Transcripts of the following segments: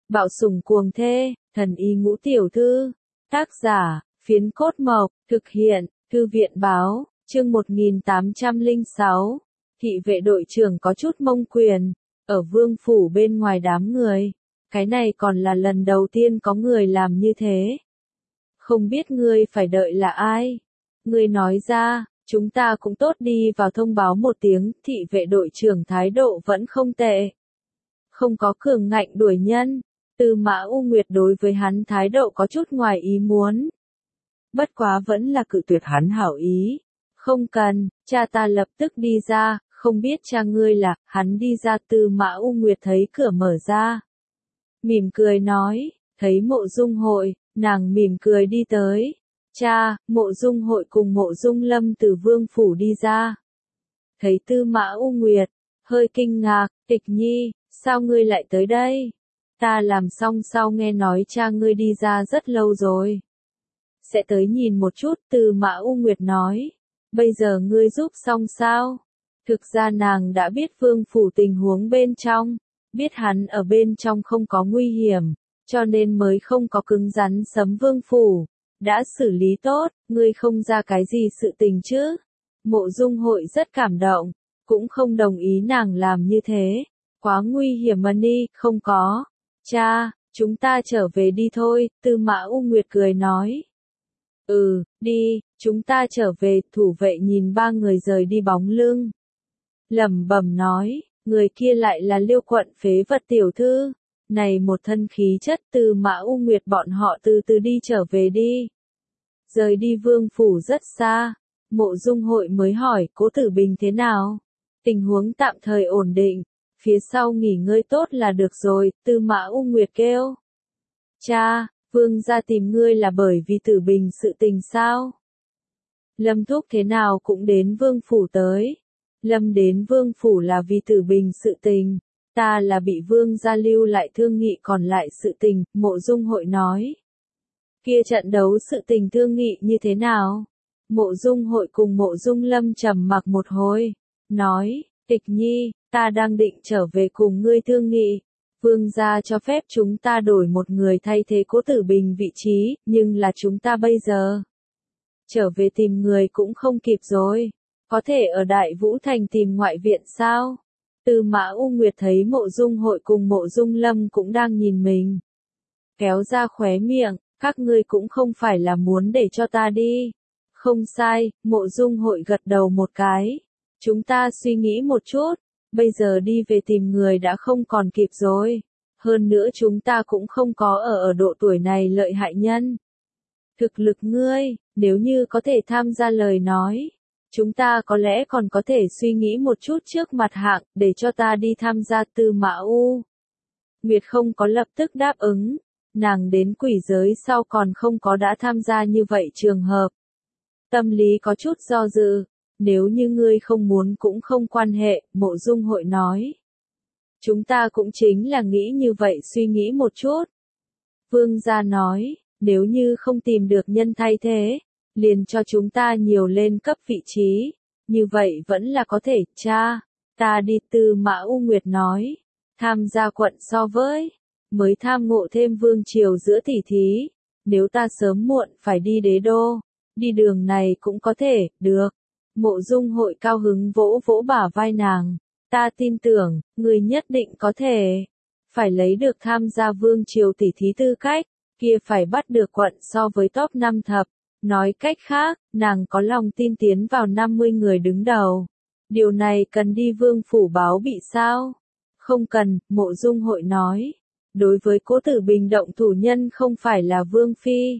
Bạo sủng cuồng thê, thần y ngũ tiểu thư. Tác giả, Phiến Cốt Mộc, thực hiện, Thư viện báo, chương 1806. Thị vệ đội trưởng có chút mông quyền, ở vương phủ bên ngoài đám người. Cái này còn là lần đầu tiên có người làm như thế. Không biết ngươi phải đợi là ai? Ngươi nói ra, chúng ta cũng tốt đi vào thông báo một tiếng. Thị vệ đội trưởng thái độ vẫn không tệ. Không có cường ngạnh đuổi nhân. Tư Mã U Nguyệt đối với hắn thái độ có chút ngoài ý muốn. Bất quá vẫn là cự tuyệt hắn hảo ý. Không cần, cha ta lập tức đi ra, không biết cha ngươi là, hắn đi ra. Tư Mã U Nguyệt thấy cửa mở ra. Mỉm cười nói, thấy Mộ Dung Hội, nàng mỉm cười đi tới. Cha, Mộ Dung Hội cùng Mộ Dung Lâm từ vương phủ đi ra. Thấy Tư Mã U Nguyệt, hơi kinh ngạc, Tịch Nhi, sao ngươi lại tới đây? Ta làm xong sau nghe nói cha ngươi đi ra rất lâu rồi. Sẽ tới nhìn một chút. Tư Mã U Nguyệt nói. Bây giờ ngươi giúp xong sao? Thực ra nàng đã biết vương phủ tình huống bên trong. Biết hắn ở bên trong không có nguy hiểm. Cho nên mới không có cứng rắn sấm vương phủ. Đã xử lý tốt, ngươi không ra cái gì sự tình chứ? Mộ Dung Hội rất cảm động. Cũng không đồng ý nàng làm như thế. Quá nguy hiểm mà đi, không có. Cha, chúng ta trở về đi thôi. Tư Mã U Nguyệt cười nói. Đi, chúng ta trở về. Thủ vệ nhìn ba người rời đi bóng lưng. Lẩm bẩm nói, người kia lại là Liêu quận phế vật tiểu thư. Này một thân khí chất. Tư Mã U Nguyệt bọn họ từ từ đi trở về đi. Rời đi vương phủ rất xa. Mộ Dung Hội mới hỏi, Cố Tử Bình thế nào? Tình huống tạm thời ổn định. Phía sau nghỉ ngơi tốt là được rồi. Tư Mã U Nguyệt kêu. Cha, vương gia tìm ngươi là bởi vì Tử Bình sự tình sao? Lâm Thúc thế nào cũng đến vương phủ tới. Lâm đến vương phủ là vì Tử Bình sự tình. Ta là bị vương gia lưu lại thương nghị còn lại sự tình. Mộ Dung Hội nói. Kia trận đấu sự tình thương nghị như thế nào? Mộ Dung Hội cùng Mộ Dung Lâm trầm mặc một hồi. Nói, Tịch Nhi, ta đang định trở về cùng ngươi thương nghị. Vương gia cho phép chúng ta đổi một người thay thế Cố Tử Bình vị trí, nhưng là chúng ta bây giờ trở về tìm người cũng không kịp rồi. Có thể ở Đại Vũ Thành tìm ngoại viện sao? Tư Mã U Nguyệt thấy Mộ Dung Hội cùng Mộ Dung Lâm cũng đang nhìn mình. Kéo ra khóe miệng, các ngươi cũng không phải là muốn để cho ta đi. Không sai, Mộ Dung Hội gật đầu một cái. Chúng ta suy nghĩ một chút. Bây giờ đi về tìm người đã không còn kịp rồi. Hơn nữa chúng ta cũng không có ở độ tuổi này lợi hại nhân. Thực lực ngươi, nếu như có thể tham gia lời nói. Chúng ta có lẽ còn có thể suy nghĩ một chút trước mặt hạng, để cho ta đi tham gia. Tư Mã U Nguyệt không có lập tức đáp ứng. Nàng đến quỷ giới sau còn không có đã tham gia như vậy trường hợp. Tâm lý có chút do dự. Nếu như ngươi không muốn cũng không quan hệ, Mộ Dung Hội nói. Chúng ta cũng chính là nghĩ như vậy suy nghĩ một chút. Vương gia nói, nếu như không tìm được nhân thay thế, liền cho chúng ta nhiều lên cấp vị trí. Như vậy vẫn là có thể, cha. Ta đi. Tư Mã U Nguyệt nói. Tham gia quận so với mới tham ngộ thêm vương triều giữa tỷ thí. Nếu ta sớm muộn phải đi đế đô. Đi đường này cũng có thể, được. Mộ Dung Hội cao hứng vỗ vỗ bả vai nàng. Ta tin tưởng, người nhất định có thể. Phải lấy được tham gia vương triều tỷ thí tư cách, kia phải bắt được quận so với top 5 thập. Nói cách khác, nàng có lòng tin tiến vào 50 người đứng đầu. Điều này cần đi vương phủ báo bị sao? Không cần, Mộ Dung Hội nói. Đối với Cố Tử Bình động thủ nhân không phải là vương phi,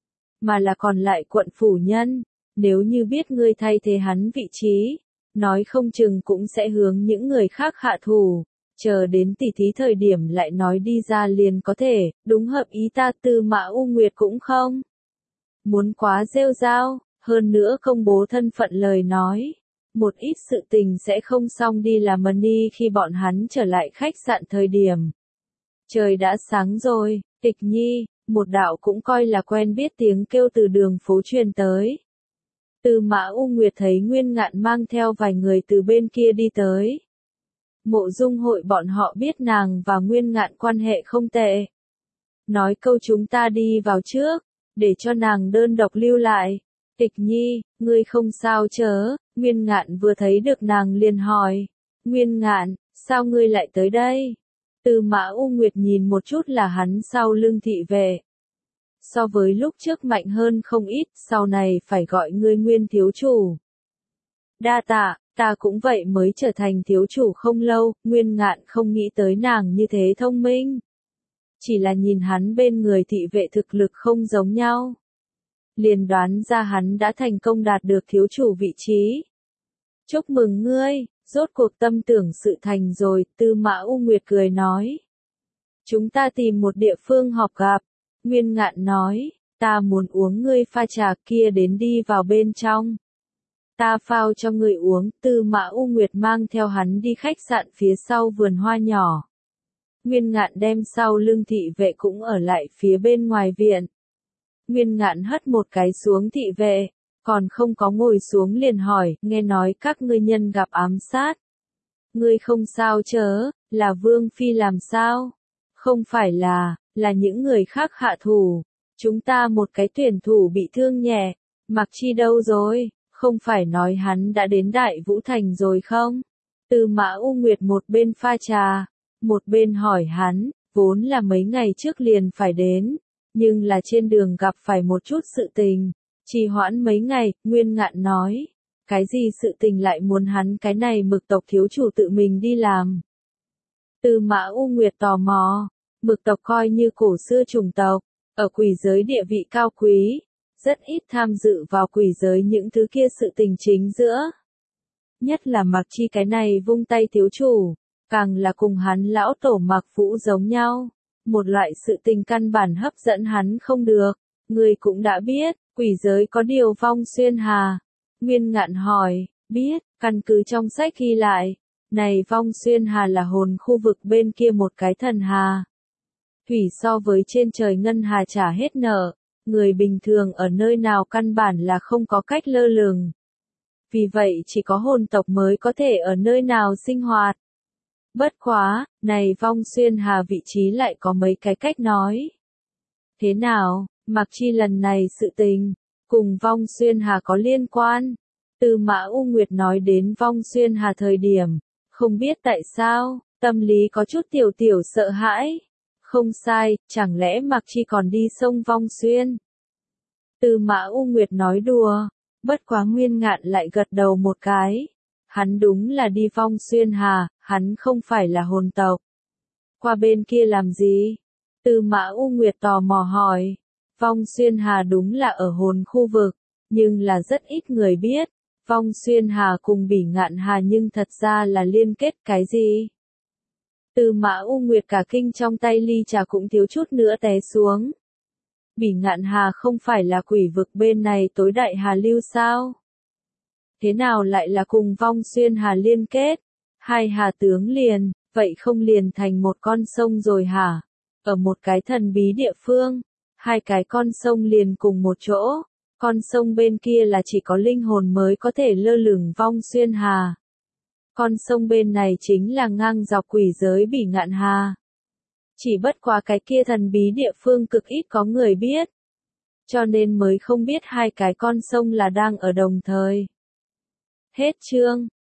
mà là còn lại quận phủ nhân. Nếu như biết ngươi thay thế hắn vị trí, nói không chừng cũng sẽ hướng những người khác hạ thủ. Chờ đến tỷ thí thời điểm lại nói đi ra liền có thể, đúng hợp ý ta. Tư Mã U Nguyệt cũng không muốn quá rêu rao, hơn nữa công bố thân phận lời nói. Một ít sự tình sẽ không xong đi làm đi khi bọn hắn trở lại khách sạn thời điểm. Trời đã sáng rồi. Tịch Nhi, một đạo cũng coi là quen biết tiếng kêu từ đường phố truyền tới. Tư Mã U Nguyệt thấy Nguyên Ngạn mang theo vài người từ bên kia đi tới. Mộ Dung Hội bọn họ biết nàng và Nguyên Ngạn quan hệ không tệ. nói câu chúng ta đi vào trước, để cho nàng đơn độc lưu lại. Tịch Nhi, ngươi không sao chớ? Nguyên Ngạn vừa thấy được nàng liền hỏi. Nguyên Ngạn, sao ngươi lại tới đây? Tư Mã U Nguyệt nhìn một chút là hắn sau lưng thị vệ. So với lúc trước mạnh hơn không ít, sau này phải gọi ngươi Nguyên thiếu chủ. Đa tạ, ta cũng vậy mới trở thành thiếu chủ không lâu. Nguyên Ngạn không nghĩ tới nàng như thế thông minh. Chỉ là nhìn hắn bên người thị vệ thực lực không giống nhau. Liền đoán ra hắn đã thành công đạt được thiếu chủ vị trí. Chúc mừng ngươi, rốt cuộc tâm tưởng sự thành rồi, Tư Mã U Nguyệt cười nói. Chúng ta tìm một địa phương họp gặp. Nguyên Ngạn nói, ta muốn uống ngươi pha trà kia đến đi vào bên trong. Ta phao cho ngươi uống, Tư Mã U Nguyệt mang theo hắn đi khách sạn phía sau vườn hoa nhỏ. Nguyên Ngạn đem sau lưng thị vệ cũng ở lại phía bên ngoài viện. Nguyên Ngạn hất một cái xuống thị vệ, còn không có ngồi xuống liền hỏi, nghe nói các ngươi nhân gặp ám sát. Ngươi không sao chớ, là Vương Phi làm sao? Không phải là những người khác hạ thủ. Chúng ta một cái tuyển thủ bị thương nhẹ, Mặc Chi đâu rồi, không phải nói hắn đã đến Đại Vũ Thành rồi không? Tư Mã U Nguyệt một bên pha trà, một bên hỏi hắn, vốn là mấy ngày trước liền phải đến, nhưng là trên đường gặp phải một chút sự tình, trì hoãn mấy ngày. Nguyên Ngạn nói, cái gì sự tình lại muốn hắn cái này Mực tộc thiếu chủ tự mình đi làm? Tư Mã U Nguyệt tò mò, Mực tộc coi như cổ xưa chủng tộc, ở quỷ giới địa vị cao quý, rất ít tham dự vào quỷ giới những thứ kia sự tình chính giữa. Nhất là Mặc Chi cái này vung tay thiếu chủ, càng là cùng hắn lão tổ Mặc Vũ giống nhau. Một loại sự tình căn bản hấp dẫn hắn không được. Người cũng đã biết, quỷ giới có điều Vong Xuyên Hà. Nguyên Ngạn hỏi, biết, căn cứ trong sách ghi lại. Này Vong Xuyên Hà là hồn khu vực bên kia một cái thần hà. Thủy so với trên trời ngân hà trả hết nợ. Người bình thường ở nơi nào căn bản là không có cách lơ lửng. Vì vậy chỉ có hồn tộc mới có thể ở nơi nào sinh hoạt. Bất quá, này Vong Xuyên Hà vị trí lại có mấy cái cách nói. Thế nào, Mặc Chi lần này sự tình, cùng Vong Xuyên Hà có liên quan? Tư Mã U Nguyệt nói đến Vong Xuyên Hà thời điểm, không biết tại sao, tâm lý có chút tiểu sợ hãi. Không sai, chẳng lẽ Mặc Chi còn đi sông Vong Xuyên? Tư Mã U Nguyệt nói đùa, bất quá Nguyên Ngạn lại gật đầu một cái. Hắn đúng là đi Vong Xuyên Hà, hắn không phải là hồn tộc. Qua bên kia làm gì? Tư Mã U Nguyệt tò mò hỏi. Vong Xuyên Hà đúng là ở hồn khu vực, nhưng là rất ít người biết. Vong Xuyên Hà cùng Bỉ Ngạn Hà nhưng thật ra là liên kết cái gì? Tư Mã U Nguyệt cả kinh, trong tay ly trà cũng thiếu chút nữa té xuống. Bỉ Ngạn Hà không phải là quỷ vực bên này tối đại hà lưu sao? Thế nào lại là cùng Vong Xuyên Hà liên kết? Hai hà tướng liền, vậy không liền thành một con sông rồi hả? Ở một cái thần bí địa phương, hai cái con sông liền cùng một chỗ. Con sông bên kia là chỉ có linh hồn mới có thể lơ lửng Vong Xuyên Hà. Con sông bên này chính là ngang dọc quỷ giới Bỉ Ngạn Hà. Chỉ bất quá cái kia thần bí địa phương cực ít có người biết. Cho nên mới không biết hai cái con sông là đang ở đồng thời. Hết chương.